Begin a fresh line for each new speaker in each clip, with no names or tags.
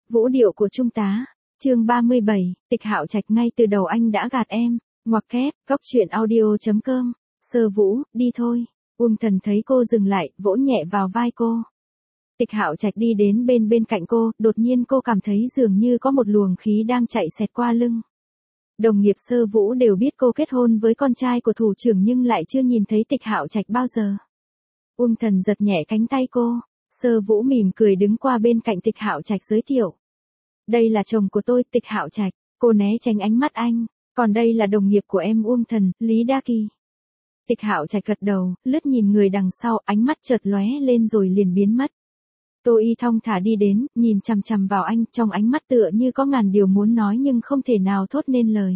Vũ điệu của trung tá. Chương 37, Tịch Hạo Trạch ngay từ đầu anh đã gạt em. Ngoặc kép, góc truyện audio.com. Sơ Vũ, đi thôi. Uông Thần thấy cô dừng lại, vỗ nhẹ vào vai cô. Tịch Hạo Trạch đi đến bên cạnh cô, đột nhiên cô cảm thấy dường như có một luồng khí đang chạy xẹt qua lưng. Đồng nghiệp Sơ Vũ đều biết cô kết hôn với con trai của thủ trưởng nhưng lại chưa nhìn thấy Tịch Hạo Trạch bao giờ. Uông Thần giật nhẹ cánh tay cô. Sơ Vũ mỉm cười đứng qua bên cạnh Tịch Hạo Trạch giới thiệu. Đây là chồng của tôi, Tịch Hạo Trạch. Cô né tránh ánh mắt anh. Còn đây là đồng nghiệp của em Uông Thần, Lý Đa Kỳ. Tịch Hạo Trạch gật đầu, lướt nhìn người đằng sau, ánh mắt chợt lóe lên rồi liền biến mất. Tô Y thong thả đi đến, nhìn chằm chằm vào anh, trong ánh mắt tựa như có ngàn điều muốn nói nhưng không thể nào thốt nên lời.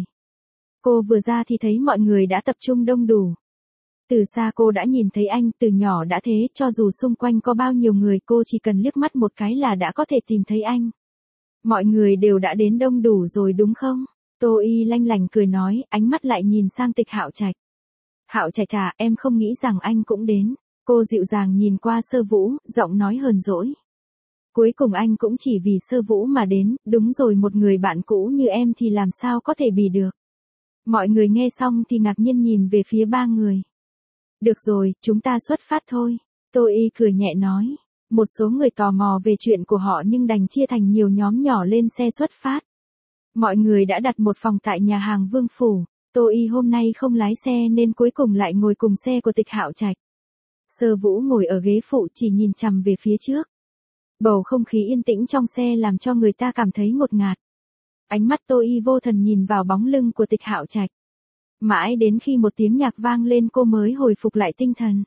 Cô vừa ra thì thấy mọi người đã tập trung đông đủ. Từ xa cô đã nhìn thấy anh, từ nhỏ đã thế, cho dù xung quanh có bao nhiêu người cô chỉ cần liếc mắt một cái là đã có thể tìm thấy anh. Mọi người đều đã đến đông đủ rồi đúng không? Tô Y lanh lành cười nói, ánh mắt lại nhìn sang Tịch Hạo Trạch. Hạo Trạch à, em không nghĩ rằng anh cũng đến. Cô dịu dàng nhìn qua Sơ Vũ, giọng nói hờn dỗi. Cuối cùng anh cũng chỉ vì Sơ Vũ mà đến, đúng rồi, một người bạn cũ như em thì làm sao có thể bì được. Mọi người nghe xong thì ngạc nhiên nhìn về phía ba người. Được rồi, chúng ta xuất phát thôi. Tô Y cười nhẹ nói. Một số người tò mò về chuyện của họ nhưng đành chia thành nhiều nhóm nhỏ lên xe xuất phát. Mọi người đã đặt một phòng tại nhà hàng Vương Phủ. Tô Y hôm nay không lái xe nên cuối cùng lại ngồi cùng xe của Tịch Hạo Trạch. Sơ Vũ ngồi ở ghế phụ chỉ nhìn chằm về phía trước. Bầu không khí yên tĩnh trong xe làm cho người ta cảm thấy ngột ngạt. Ánh mắt Tô Y vô thần nhìn vào bóng lưng của Tịch Hạo Trạch. Mãi đến khi một tiếng nhạc vang lên cô mới hồi phục lại tinh thần.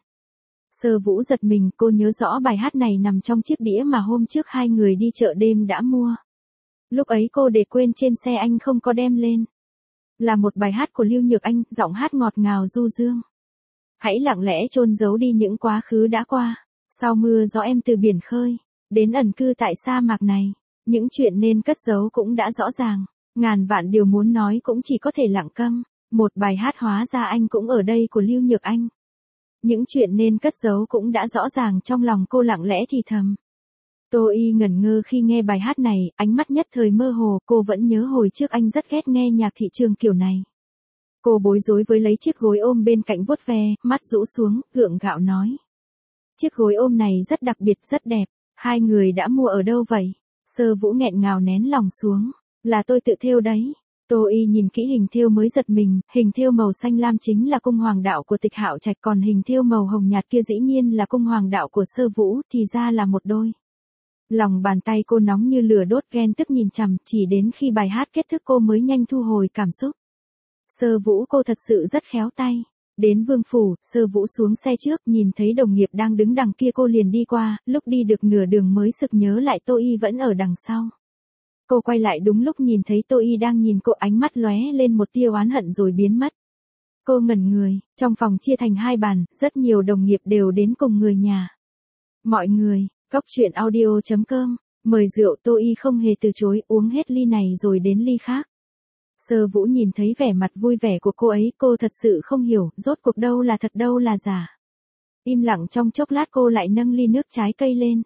Sơ Vũ giật mình, cô nhớ rõ bài hát này nằm trong chiếc đĩa mà hôm trước hai người đi chợ đêm đã mua. Lúc ấy cô để quên trên xe, anh không có đem lên. Là một bài hát của Lưu Nhược Anh, giọng hát ngọt ngào du dương. Hãy lặng lẽ chôn giấu đi những quá khứ đã qua. Sau mưa gió em từ biển khơi, đến ẩn cư tại sa mạc này. Những chuyện nên cất giấu cũng đã rõ ràng. Ngàn vạn điều muốn nói cũng chỉ có thể lặng câm. Một bài hát hóa ra anh cũng ở đây của Lưu Nhược Anh. Những chuyện nên cất giấu cũng đã rõ ràng, trong lòng cô lặng lẽ thì thầm. Tô Y ngẩn ngơ khi nghe bài hát này, ánh mắt nhất thời mơ hồ, cô vẫn nhớ hồi trước anh rất ghét nghe nhạc thị trường kiểu này. Cô bối rối với lấy chiếc gối ôm bên cạnh vuốt ve, mắt rũ xuống, gượng gạo nói. Chiếc gối ôm này rất đặc biệt, rất đẹp, hai người đã mua ở đâu vậy? Sơ Vũ nghẹn ngào nén lòng xuống, là tôi tự thêu đấy. Tô Y nhìn kỹ hình thêu mới giật mình, hình thêu màu xanh lam chính là cung hoàng đạo của Tịch Hạo Trạch, còn hình thêu màu hồng nhạt kia dĩ nhiên là cung hoàng đạo của Sơ Vũ, thì ra là một đôi. Lòng bàn tay cô nóng như lửa đốt, ghen tức nhìn chằm, chỉ đến khi bài hát kết thúc cô mới nhanh thu hồi cảm xúc. Sơ Vũ, cô thật sự rất khéo tay. Đến Vương Phủ, Sơ Vũ xuống xe trước, nhìn thấy đồng nghiệp đang đứng đằng kia cô liền đi qua, lúc đi được nửa đường mới sực nhớ lại Tô Y vẫn ở đằng sau. Cô quay lại đúng lúc nhìn thấy Tô Y đang nhìn cô, ánh mắt lóe lên một tia oán hận rồi biến mất. Cô ngẩn người, trong phòng chia thành hai bàn, rất nhiều đồng nghiệp đều đến cùng người nhà. Mọi người, góc truyện audio.com, mời rượu. Tô Y không hề từ chối, uống hết ly này rồi đến ly khác. Sơ Vũ nhìn thấy vẻ mặt vui vẻ của cô ấy, cô thật sự không hiểu, rốt cuộc đâu là thật đâu là giả. Im lặng trong chốc lát cô lại nâng ly nước trái cây lên.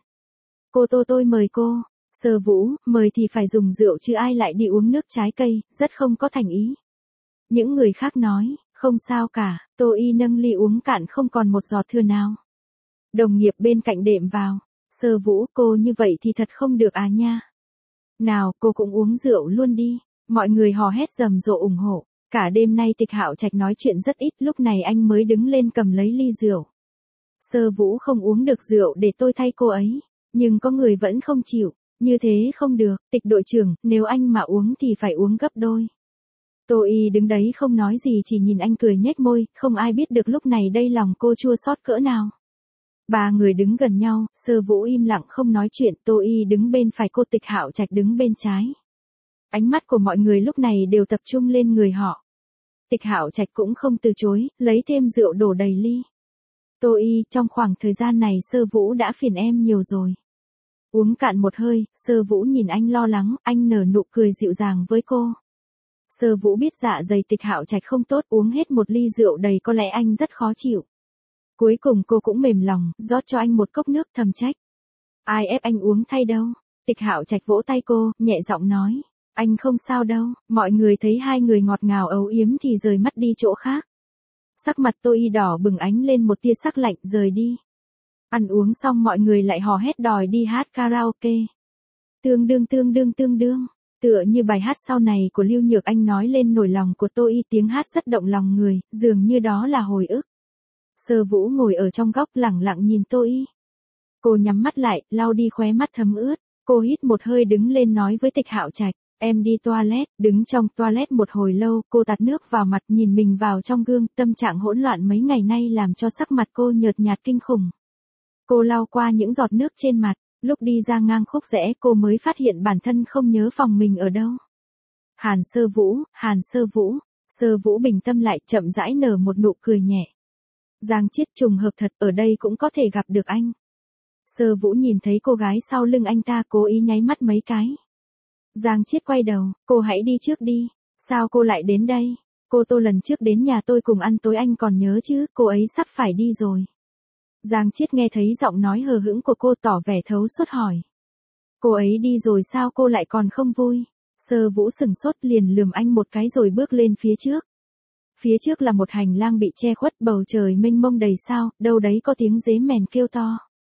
Tôi mời cô. Sơ Vũ, mời thì phải dùng rượu chứ ai lại đi uống nước trái cây, rất không có thành ý. Những người khác nói, không sao cả. Tô Y nâng ly uống cạn không còn một giọt thừa nào. Đồng nghiệp bên cạnh đệm vào. Sơ Vũ, cô như vậy thì thật không được à nha. Nào, cô cũng uống rượu luôn đi. Mọi người hò hét rầm rộ ủng hộ. Cả đêm nay Tịch Hạo Trạch nói chuyện rất ít, lúc này anh mới đứng lên cầm lấy ly rượu. Sơ Vũ không uống được rượu, để tôi thay cô ấy. Nhưng có người vẫn không chịu. Như thế không được, Tịch đội trưởng, nếu anh mà uống thì phải uống gấp đôi. Tô Y đứng đấy không nói gì, chỉ nhìn anh cười nhếch môi, không ai biết được lúc này đây lòng cô chua xót cỡ nào. Ba người đứng gần nhau, Sơ Vũ im lặng không nói chuyện, Tô Y đứng bên phải cô, Tịch Hạo Trạch đứng bên trái. Ánh mắt của mọi người lúc này đều tập trung lên người họ. Tịch Hạo Trạch cũng không từ chối, lấy thêm rượu đổ đầy ly. Tô Y, trong khoảng thời gian này Sơ Vũ đã phiền em nhiều rồi. Uống cạn một hơi, Sơ Vũ nhìn anh lo lắng, anh nở nụ cười dịu dàng với cô. Sơ Vũ biết dạ dày Tịch Hạo Trạch không tốt, uống hết một ly rượu đầy có lẽ anh rất khó chịu. Cuối cùng cô cũng mềm lòng, rót cho anh một cốc nước, thầm trách. Ai ép anh uống thay đâu. Tịch Hạo Trạch vỗ tay cô, nhẹ giọng nói. Anh không sao đâu, mọi người thấy hai người ngọt ngào âu yếm thì rời mắt đi chỗ khác. Sắc mặt Tô Y đỏ bừng ánh lên một tia sắc lạnh, rời đi. Ăn uống xong mọi người lại hò hét đòi đi hát karaoke. Tương đương. Tựa như bài hát sau này của Lưu Nhược Anh nói lên nỗi lòng của Tô Y, tiếng hát rất động lòng người, dường như đó là hồi ức. Sơ Vũ ngồi ở trong góc lẳng lặng nhìn Tô Y. Cô nhắm mắt lại, lau đi khóe mắt thấm ướt. Cô hít một hơi đứng lên nói với Tịch Hạo Trạch, em đi toilet. Đứng trong toilet một hồi lâu, cô tạt nước vào mặt, nhìn mình vào trong gương, tâm trạng hỗn loạn mấy ngày nay làm cho sắc mặt cô nhợt nhạt kinh khủng. Cô lau qua những giọt nước trên mặt, lúc đi ra ngang khúc rẽ cô mới phát hiện bản thân không nhớ phòng mình ở đâu. Hàn Sơ Vũ. Sơ Vũ bình tâm lại, chậm rãi nở một nụ cười nhẹ. Giang Chiết, trùng hợp thật, ở đây cũng có thể gặp được anh. Sơ Vũ nhìn thấy cô gái sau lưng anh ta, cố ý nháy mắt mấy cái. Giang Chiết quay đầu, cô hãy đi trước đi. Sao cô lại đến đây? Cô Tô lần trước đến nhà tôi cùng ăn tối anh còn nhớ chứ, cô ấy sắp phải đi rồi. Giang Chiết nghe thấy giọng nói hờ hững của cô tỏ vẻ thấu suốt hỏi. Cô ấy đi rồi sao cô lại còn không vui? Sơ Vũ sừng sốt liền lườm anh một cái rồi bước lên phía trước. Phía trước là một hành lang bị che khuất, bầu trời mênh mông đầy sao, đâu đấy có tiếng dế mèn kêu to.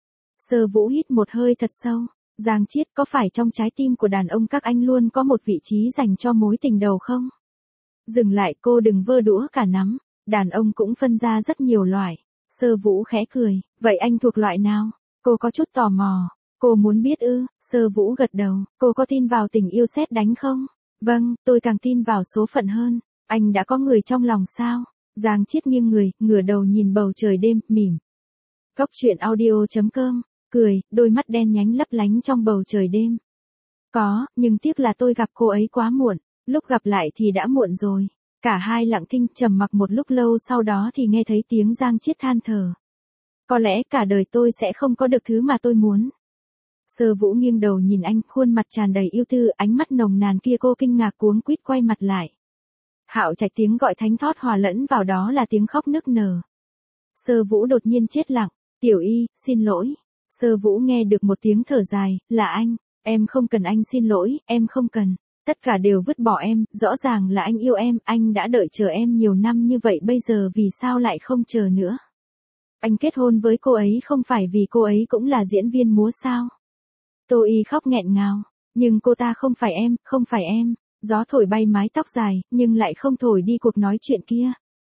Sơ Vũ hít một hơi thật sâu. Giang Chiết, có phải trong trái tim của đàn ông các anh luôn có một vị trí dành cho mối tình đầu không? Dừng lại, cô đừng vơ đũa cả nắm. Đàn ông cũng phân ra rất nhiều loại. Sơ Vũ khẽ cười, vậy anh thuộc loại nào? Cô có chút tò mò. Cô muốn biết ư? Sơ Vũ gật đầu, cô có tin vào tình yêu sét đánh không? Vâng, tôi càng tin vào số phận hơn. Anh đã có người trong lòng sao? Giang Chiết nghiêng người, ngửa đầu nhìn bầu trời đêm, mỉm. Góc truyện audio.com, cười, đôi mắt đen nhánh lấp lánh trong bầu trời đêm. Có, nhưng tiếc là tôi gặp cô ấy quá muộn, lúc gặp lại thì đã muộn rồi. Cả hai lặng thinh trầm mặc một lúc lâu, sau đó thì nghe thấy tiếng Giang Chiết than thở. Có lẽ cả đời tôi sẽ không có được thứ mà tôi muốn. Sơ Vũ nghiêng đầu nhìn anh, khuôn mặt tràn đầy yêu tư, ánh mắt nồng nàn kia cô kinh ngạc cuống quýt quay mặt lại. Hạo Trạch tiếng gọi thánh thót hòa lẫn vào đó là tiếng khóc nức nở. Sơ Vũ đột nhiên chết lặng, Tiểu Y, xin lỗi. Sơ Vũ nghe được một tiếng thở dài, là anh, em không cần anh xin lỗi, em không cần. Tất cả đều vứt bỏ em, rõ ràng là anh yêu em, anh đã đợi chờ em nhiều năm như vậy, bây giờ vì sao lại không chờ nữa? Anh kết hôn với cô ấy không phải vì cô ấy cũng là diễn viên múa sao? Tô Y khóc nghẹn ngào, nhưng cô ta không phải em, không phải em. Gió thổi bay mái tóc dài, nhưng lại không thổi đi cuộc nói chuyện kia.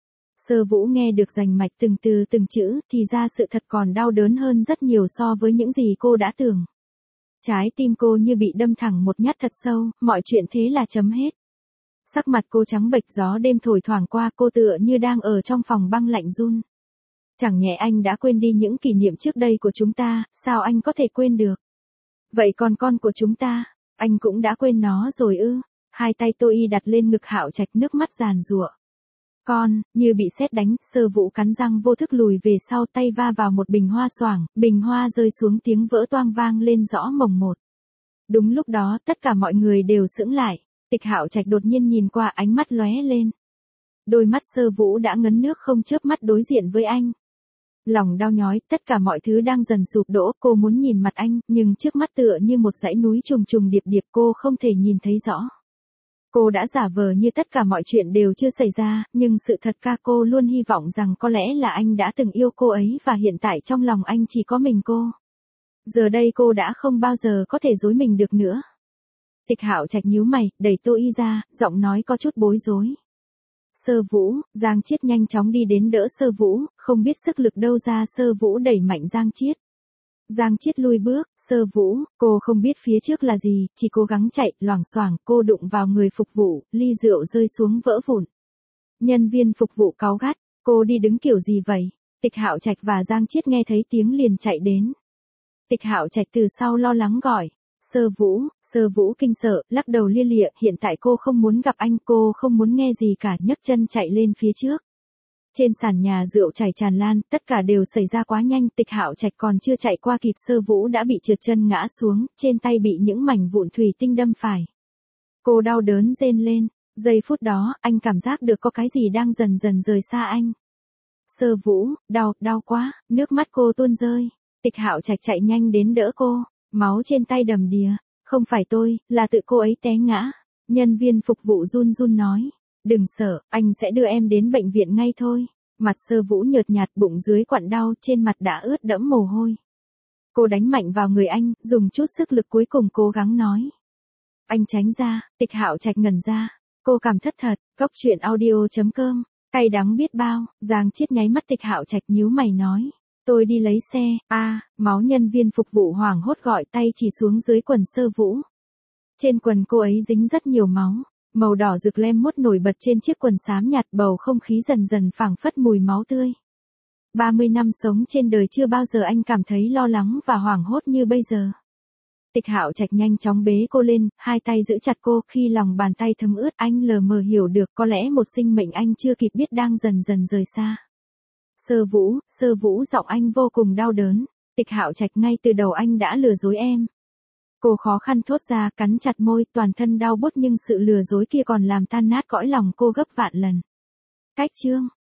Sơ Vũ nghe được rành mạch từng từ từng chữ, thì ra sự thật còn đau đớn hơn rất nhiều so với những gì cô đã tưởng. Trái tim cô như bị đâm thẳng một nhát thật sâu, mọi chuyện thế là chấm hết. Sắc mặt cô trắng bệch, gió đêm thổi thoảng qua, cô tựa như đang ở trong phòng băng lạnh run. Chẳng nhẽ anh đã quên đi những kỷ niệm trước đây của chúng ta, sao anh có thể quên được? Vậy còn con của chúng ta, anh cũng đã quên nó rồi ư? Hai tay Tô Y đặt lên ngực Hạo Trạch, nước mắt giàn giụa. Con, như bị sét đánh, Sơ Vũ cắn răng vô thức lùi về sau, tay va vào một bình hoa xoảng, bình hoa rơi xuống, tiếng vỡ toang vang lên rõ mồn một. Đúng lúc đó, tất cả mọi người đều sững lại. Tịch Hạo Trạch đột nhiên nhìn qua, ánh mắt lóe lên. Đôi mắt Sơ Vũ đã ngấn nước, không chớp mắt đối diện với anh. Lòng đau nhói, tất cả mọi thứ đang dần sụp đổ, cô muốn nhìn mặt anh, nhưng trước mắt tựa như một dãy núi trùng trùng điệp điệp, cô không thể nhìn thấy rõ. Cô đã giả vờ như tất cả mọi chuyện đều chưa xảy ra, nhưng sự thật cô luôn hy vọng rằng có lẽ là anh đã từng yêu cô ấy và hiện tại trong lòng anh chỉ có mình cô. Giờ đây cô đã không bao giờ có thể dối mình được nữa. Tịch Hạo Trạch nhíu mày, đẩy Tô Y ra, giọng nói có chút bối rối. Sơ Vũ, Giang Chiết nhanh chóng đi đến đỡ Sơ Vũ, không biết sức lực đâu ra, Sơ Vũ đẩy mạnh Giang Chiết. Giang Chiết lùi bước, Sơ Vũ, cô không biết phía trước là gì, chỉ cố gắng chạy, loảng xoảng, cô đụng vào người phục vụ, ly rượu rơi xuống vỡ vụn. Nhân viên phục vụ cáu gắt, cô đi đứng kiểu gì vậy? Tịch Hạo Trạch và Giang Chiết nghe thấy tiếng liền chạy đến. Tịch Hạo Trạch từ sau lo lắng gọi, Sơ Vũ kinh sợ, lắc đầu lia lịa, hiện tại cô không muốn gặp anh, cô không muốn nghe gì cả, nhấc chân chạy lên phía trước. Trên sàn nhà rượu chảy tràn lan, tất cả đều xảy ra quá nhanh, Tịch Hạo Trạch còn chưa chạy qua kịp, Sơ Vũ đã bị trượt chân ngã xuống, trên tay bị những mảnh vụn thủy tinh đâm phải. Cô đau đớn rên lên, giây phút đó, anh cảm giác được có cái gì đang dần dần rời xa anh. Sơ Vũ, đau quá, nước mắt cô tuôn rơi. Tịch Hạo Trạch chạy nhanh đến đỡ cô, máu trên tay đầm đìa. Không phải tôi, là tự cô ấy té ngã. Nhân viên phục vụ run run nói. Đừng sợ, anh sẽ đưa em đến bệnh viện ngay thôi. Mặt Sơ Vũ nhợt nhạt, bụng dưới quặn đau, trên mặt đã ướt đẫm mồ hôi. Cô đánh mạnh vào người anh, dùng chút sức lực cuối cùng cố gắng nói. Anh tránh ra. Tịch Hạo Trạch ngẩn ra. Cô cảm thất thật. Cốc truyện audio.com. Cay đắng biết bao. Giang Chiết nháy mắt. Tịch Hạo Trạch nhíu mày nói. Tôi đi lấy xe. Máu. Nhân viên phục vụ hoảng hốt gọi, tay chỉ xuống dưới quần Sơ Vũ. Trên quần cô ấy dính rất nhiều máu. Màu đỏ rực lem mốt nổi bật trên chiếc quần xám nhạt, bầu không khí dần dần phảng phất mùi máu tươi. 30 năm sống trên đời chưa bao giờ anh cảm thấy lo lắng và hoảng hốt như bây giờ. Tịch Hạo Trạch nhanh chóng bế cô lên, hai tay giữ chặt cô, khi lòng bàn tay thấm ướt anh lờ mờ hiểu được có lẽ một sinh mệnh anh chưa kịp biết đang dần dần rời xa. Sơ Vũ, giọng anh vô cùng đau đớn. Tịch Hạo Trạch, ngay từ đầu anh đã lừa dối em. Cô khó khăn thốt ra, cắn chặt môi, toàn thân đau buốt nhưng sự lừa dối kia còn làm tan nát cõi lòng cô gấp vạn lần. Cách chương